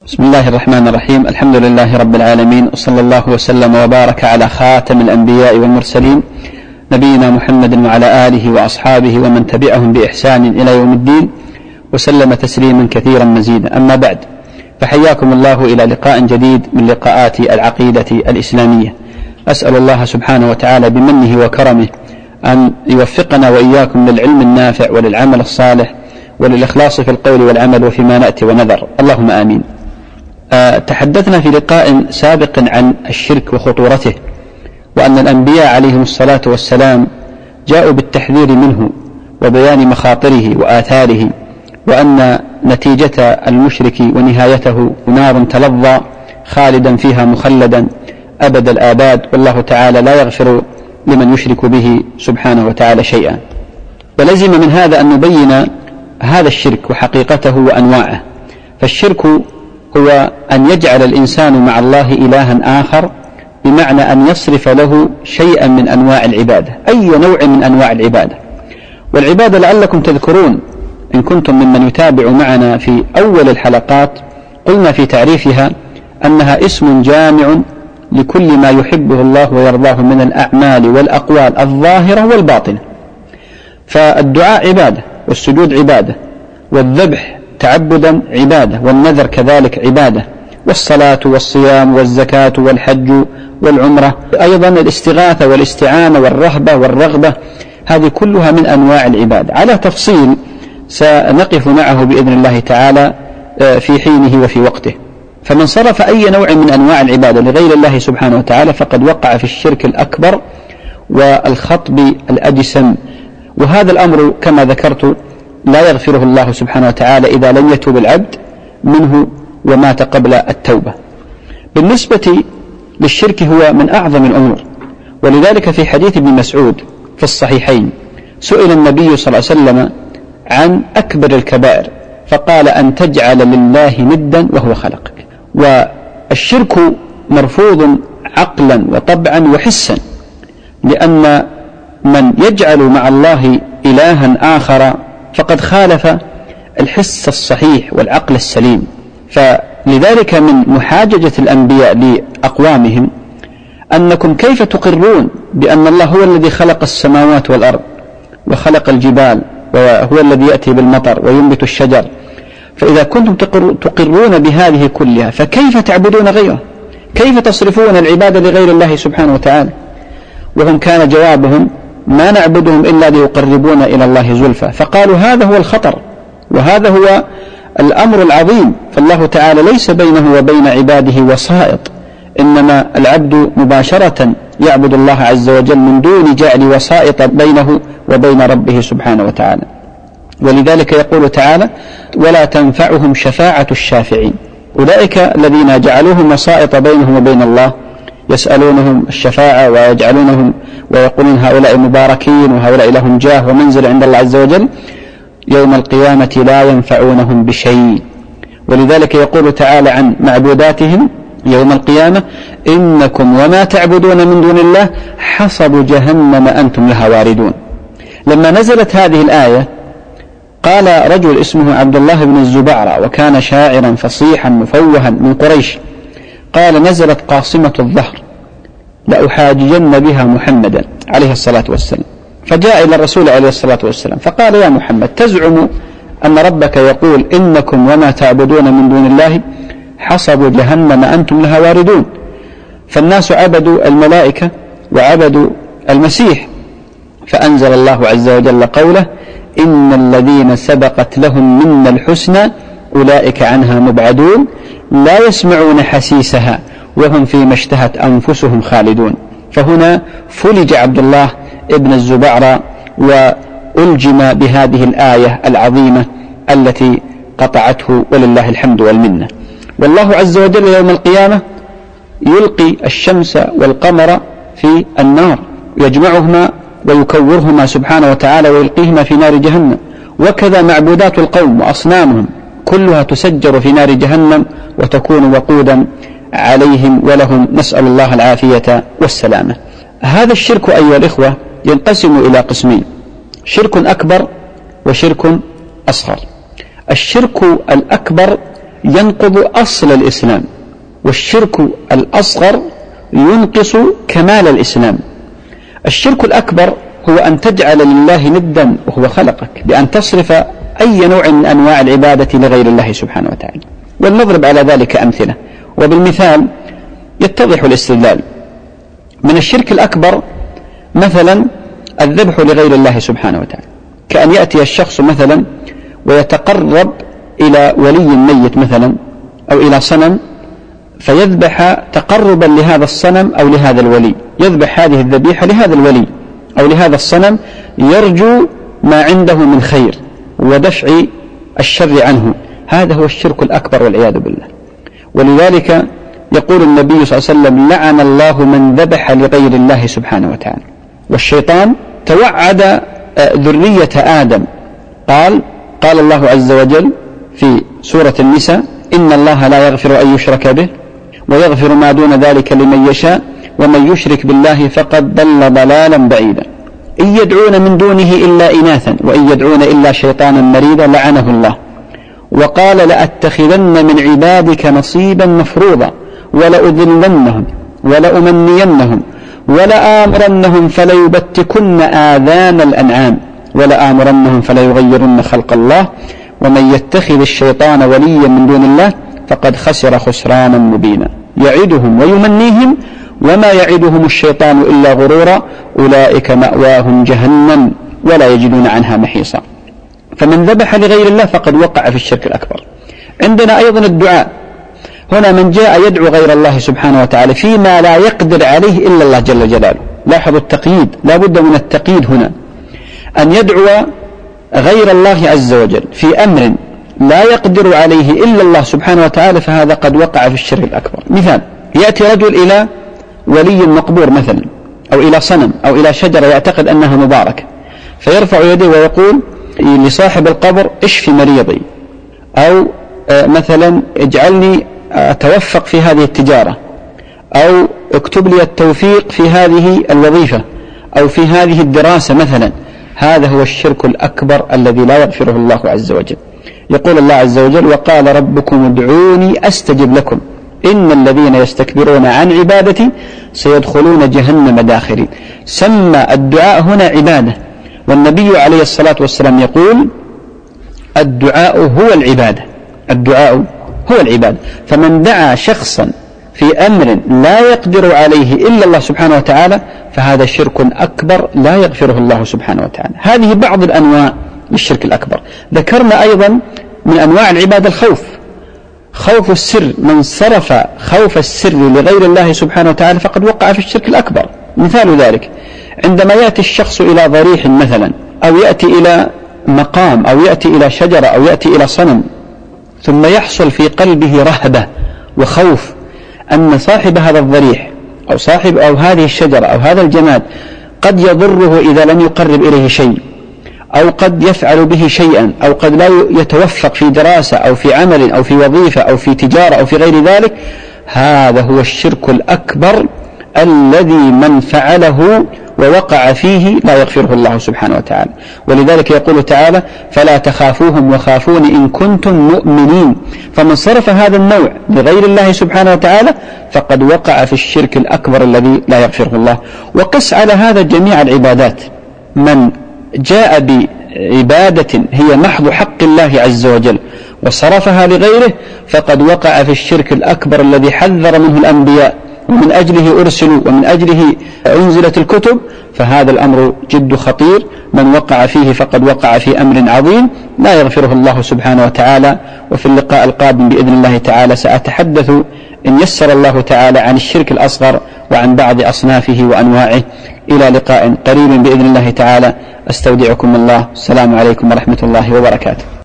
بسم الله الرحمن الرحيم. الحمد لله رب العالمين، وصلى الله وسلم وبارك على خاتم الأنبياء والمرسلين نبينا محمد وعلى آله وأصحابه ومن تبعهم بإحسان إلى يوم الدين، وسلم تسليما كثيرا مزيدا. أما بعد، فحياكم الله إلى لقاء جديد من لقاءات العقيدة الإسلامية. أسأل الله سبحانه وتعالى بمنه وكرمه أن يوفقنا وإياكم للعلم النافع وللعمل الصالح وللإخلاص في القول والعمل وفيما نأتي ونذر، اللهم آمين. تحدثنا في لقاء سابق عن الشرك وخطورته، وأن الأنبياء عليهم الصلاة والسلام جاءوا بالتحذير منه وبيان مخاطره وآثاره، وأن نتيجة المشرك ونهايته نار تلظى خالدا فيها مخلدا أبد الآباد، والله تعالى لا يغفر لمن يشرك به سبحانه وتعالى شيئا. ولزم من هذا أن نبين هذا الشرك وحقيقته وأنواعه. فالشرك هو أن يجعل الإنسان مع الله إلها آخر، بمعنى أن يصرف له شيئا من أنواع العبادة، أي نوع من أنواع العبادة. والعبادة لعلكم تذكرون إن كنتم ممن يتابع معنا في أول الحلقات، قلنا في تعريفها أنها اسم جامع لكل ما يحبه الله ويرضاه من الأعمال والأقوال الظاهرة والباطنة. فالدعاء عبادة، والسجود عبادة، والذبح تعبدا عبادة، والنذر كذلك عبادة، والصلاة والصيام والزكاة والحج والعمرة، أيضا الاستغاثة والاستعانة والرهبة والرغبة، هذه كلها من أنواع العبادة على تفصيل سنقف معه بإذن الله تعالى في حينه وفي وقته. فمن صرف أي نوع من أنواع العبادة لغير الله سبحانه وتعالى فقد وقع في الشرك الأكبر والخطب الأجسم، وهذا الأمر كما ذكرت لا يغفره الله سبحانه وتعالى إذا لم يتوب العبد منه ومات قبل التوبة. بالنسبة للشرك هو من أعظم الأمور، ولذلك في حديث ابن مسعود في الصحيحين سئل النبي صلى الله عليه وسلم عن أكبر الكبائر فقال: أن تجعل لله ندا وهو خلقك. والشرك مرفوض عقلا وطبعا وحسا، لأن من يجعل مع الله إلها آخر فقد خالف الحس الصحيح والعقل السليم. فلذلك من محاججة الأنبياء لأقوامهم: أنكم كيف تقرون بأن الله هو الذي خلق السماوات والأرض وخلق الجبال وهو الذي يأتي بالمطر وينبت الشجر، فإذا كنتم تقرون بهذه كلها فكيف تعبدون غيره؟ كيف تصرفون العبادة لغير الله سبحانه وتعالى؟ وهم كان جوابهم: ما نعبدهم إلا ليقربونا إلى الله زلفى. فقالوا هذا هو الخطر وهذا هو الأمر العظيم، فالله تعالى ليس بينه وبين عباده وسائط، إنما العبد مباشرة يعبد الله عز وجل من دون جعل وسائط بينه وبين ربه سبحانه وتعالى. ولذلك يقول تعالى: ولا تنفعهم شفاعة الشافعين. أولئك الذين جعلوهم وسائط بينهم وبين الله، يسألونهم الشفاعة ويجعلونهم ويقولون هؤلاء مباركين وهؤلاء لهم جاه ومنزل عند الله عز وجل، يوم القيامة لا ينفعونهم بشيء. ولذلك يقول تعالى عن معبوداتهم يوم القيامة: إنكم وما تعبدون من دون الله حصب جهنم أنتم لها واردون. لما نزلت هذه الآية قال رجل اسمه عبد الله بن الزبعرة، وكان شاعرا فصيحا مفوها من قريش، قال: نزلت قاصمة الظهر لأحاججن بها محمدا عليه الصلاة والسلام. فجاء إلى الرسول عليه الصلاة والسلام فقال: يا محمد، تزعم أن ربك يقول إنكم وما تعبدون من دون الله حصب جهنم أنتم لها واردون؟ فالناس عبدوا الملائكة وعبدوا المسيح، فأنزل الله عز وجل قوله: إن الذين سبقت لهم منا الحسنى أولئك عنها مبعدون لا يسمعون حسيسها وهم فيما اشتهت أنفسهم خالدون. فهنا فلج عبد الله ابن الزبعرة وألجم بهذه الآية العظيمة التي قطعته، ولله الحمد والمنة. والله عز وجل يوم القيامة يلقي الشمس والقمر في النار، يجمعهما ويكورهما سبحانه وتعالى ويلقيهما في نار جهنم. وكذا معبودات القوم وأصنامهم كلها تسجر في نار جهنم وتكون وقودا عليهم ولهم، نسأل الله العافية والسلامة. هذا الشرك أيها الإخوة ينقسم إلى قسمين: شرك أكبر وشرك أصغر. الشرك الأكبر ينقض أصل الإسلام، والشرك الأصغر ينقص كمال الإسلام. الشرك الأكبر هو أن تجعل لله ندا وهو خلقك، بأن تصرف أي نوع من أنواع العبادة لغير الله سبحانه وتعالى. ولنضرب على ذلك أمثلة، وبالمثال يتضح الاستدلال. من الشرك الأكبر مثلا الذبح لغير الله سبحانه وتعالى، كأن يأتي الشخص مثلا ويتقرب إلى ولي ميت مثلا أو إلى صنم فيذبح تقربا لهذا الصنم أو لهذا الولي، يذبح هذه الذبيحة لهذا الولي أو لهذا الصنم يرجو ما عنده من خير ودفع الشر عنه. هذا هو الشرك الأكبر والعياذ بالله. ولذلك يقول النبي صلى الله عليه وسلم: لعن الله من ذبح لغير الله سبحانه وتعالى. والشيطان توعد ذرية آدم، قال الله عز وجل في سورة النساء: إن الله لا يغفر أن يشرك به ويغفر ما دون ذلك لمن يشاء ومن يشرك بالله فقد ضل ضلالا بعيدا. إن يدعون من دونه إلا إناثا وإن يدعون إلا شيطانا مريدا لعنه الله. وقال: لأتخذن من عبادك نصيبا مفروضا ولأذلنهم ولأمنينهم ولآمرنهم فليبتكن آذان الأنعام ولآمرنهم فليغيرن خلق الله ومن يتخذ الشيطان وليا من دون الله فقد خسر خسرانا مبينا. يعدهم ويمنيهم وما يعدهم الشيطان إلا غرورا أولئك مأواهم جهنم ولا يجدون عنها محيصا. فمن ذبح لغير الله فقد وقع في الشرك الأكبر. عندنا أيضا الدعاء. هنا من جاء يدعو غير الله سبحانه وتعالى فيما لا يقدر عليه إلا الله جل جلاله. لاحظوا التقييد، لا بد من التقييد هنا، أن يدعو غير الله عز وجل في أمر لا يقدر عليه إلا الله سبحانه وتعالى، فهذا قد وقع في الشرك الأكبر. مثال: يأتي رجل إلى ولي مقبور مثلا أو إلى صنم أو إلى شجرة يعتقد أنها مباركة، فيرفع يده ويقول لصاحب القبر: اشفي مريضي، أو مثلا اجعلني أتوفق في هذه التجارة، أو اكتب لي التوفيق في هذه الوظيفة أو في هذه الدراسة مثلا. هذا هو الشرك الأكبر الذي لا يغفره الله عز وجل. يقول الله عز وجل: وقال ربكم ادعوني أستجب لكم إن الذين يستكبرون عن عبادتي سيدخلون جهنم داخرين. سمى الدعاء هنا عبادة، والنبي عليه الصلاة والسلام يقول: الدعاء هو العبادة، الدعاء هو العبادة. فمن دعا شخصا في أمر لا يقدر عليه إلا الله سبحانه وتعالى فهذا شرك أكبر لا يغفره الله سبحانه وتعالى. هذه بعض الأنواع للشرك الأكبر. ذكرنا أيضا من أنواع العبادة الخوف، خوف السر. من صرف خوف السر لغير الله سبحانه وتعالى فقد وقع في الشرك الأكبر. مثال ذلك: عندما يأتي الشخص إلى ضريح مثلا أو يأتي إلى مقام أو يأتي إلى شجرة أو يأتي إلى صنم، ثم يحصل في قلبه رهبة وخوف أن صاحب هذا الضريح أو صاحب أو هذه الشجرة أو هذا الجماد قد يضره إذا لم يقرب إليه شيء، أو قد يفعل به شيئا، أو قد لا يتوفق في دراسة أو في عمل أو في وظيفة أو في تجارة أو في غير ذلك. هذا هو الشرك الأكبر الذي من فعله ووقع فيه لا يغفره الله سبحانه وتعالى. ولذلك يقول تعالى: فلا تخافوهم وخافون إن كنتم مؤمنين. فمن صرف هذا النوع لغير الله سبحانه وتعالى فقد وقع في الشرك الأكبر الذي لا يغفره الله. وقس على هذا جميع العبادات. من جاء بعبادة هي محض حق الله عز وجل وصرفها لغيره فقد وقع في الشرك الأكبر الذي حذر منه الأنبياء ومن أجله أرسلوا ومن أجله أنزلت الكتب. فهذا الأمر جد خطير، من وقع فيه فقد وقع في أمر عظيم لا يغفره الله سبحانه وتعالى. وفي اللقاء القادم بإذن الله تعالى سأتحدث إن يسر الله تعالى عن الشرك الأصغر وعن بعض أصنافه وأنواعه. إلى لقاء قريب بإذن الله تعالى، أستودعكم الله. السلام عليكم ورحمة الله وبركاته.